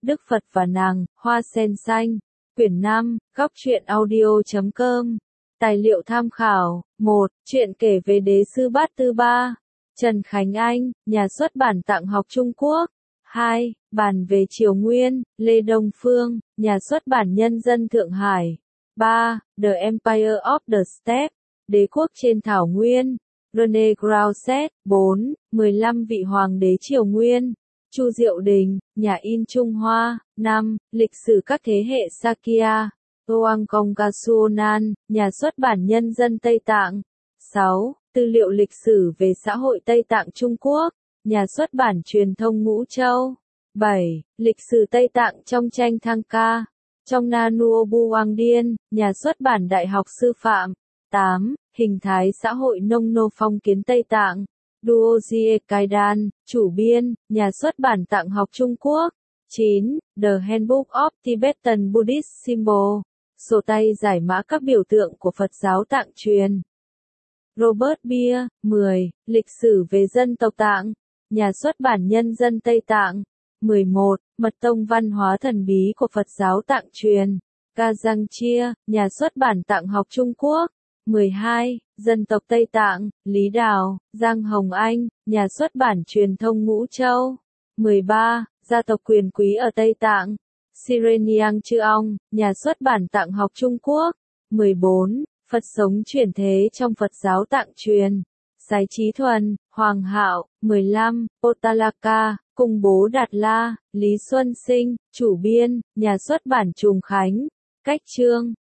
Đức Phật và nàng, Hoa sen xanh. Quyển 5, góc truyện audio.com. Tài liệu tham khảo. 1. Truyện kể về Đế sư Bát Tư Ba. Trần Khánh Anh, nhà xuất bản Tạng học Trung Quốc. 2. Bàn về Triều Nguyên, Lê Đông Phương, nhà xuất bản Nhân dân Thượng Hải. 3. The Empire of the Steppe, Đế quốc trên thảo nguyên, René Grauset. 4. 15 vị hoàng đế Triều Nguyên, Chu Diệu Đình, nhà in Trung Hoa. 5. Lịch sử các thế hệ Sakya, Hoang Kong Kasuonan, nhà xuất bản Nhân dân Tây Tạng. 6. Tư liệu lịch sử về xã hội Tây Tạng Trung Quốc, nhà xuất bản Truyền thông Ngũ Châu. 7. Lịch sử Tây Tạng trong tranh Thang Ca, trong Nanuobu Hoàng Điên, nhà xuất bản Đại học Sư phạm. 8. Hình thái xã hội nông nô phong kiến Tây Tạng, Duojie Kaidan, chủ biên, nhà xuất bản Tạng học Trung Quốc. 9. The Handbook of Tibetan Buddhist Symbol, sổ tay giải mã các biểu tượng của Phật giáo Tạng truyền. Robert Beer. 10. Lịch sử về dân tộc Tạng, nhà xuất bản Nhân dân Tây Tạng. 11. Mật tông văn hóa thần bí của Phật giáo Tạng truyền, Kazang Chia, nhà xuất bản Tạng học Trung Quốc. 12. Dân tộc Tây Tạng, Lý Đào, Giang Hồng Anh, nhà xuất bản Truyền thông Ngũ Châu. 13. Gia tộc quyền quý ở Tây Tạng, Sireniang Chư Ong, nhà xuất bản Tạng học Trung Quốc. 14. Phật sống chuyển thế trong Phật giáo Tạng truyền, Sái Trí Thuần, Hoàng Hạo. 15. Pottalaka, cùng bố Đạt La, Lý Xuân Sinh, chủ biên, nhà xuất bản Trùng Khánh. Cách chương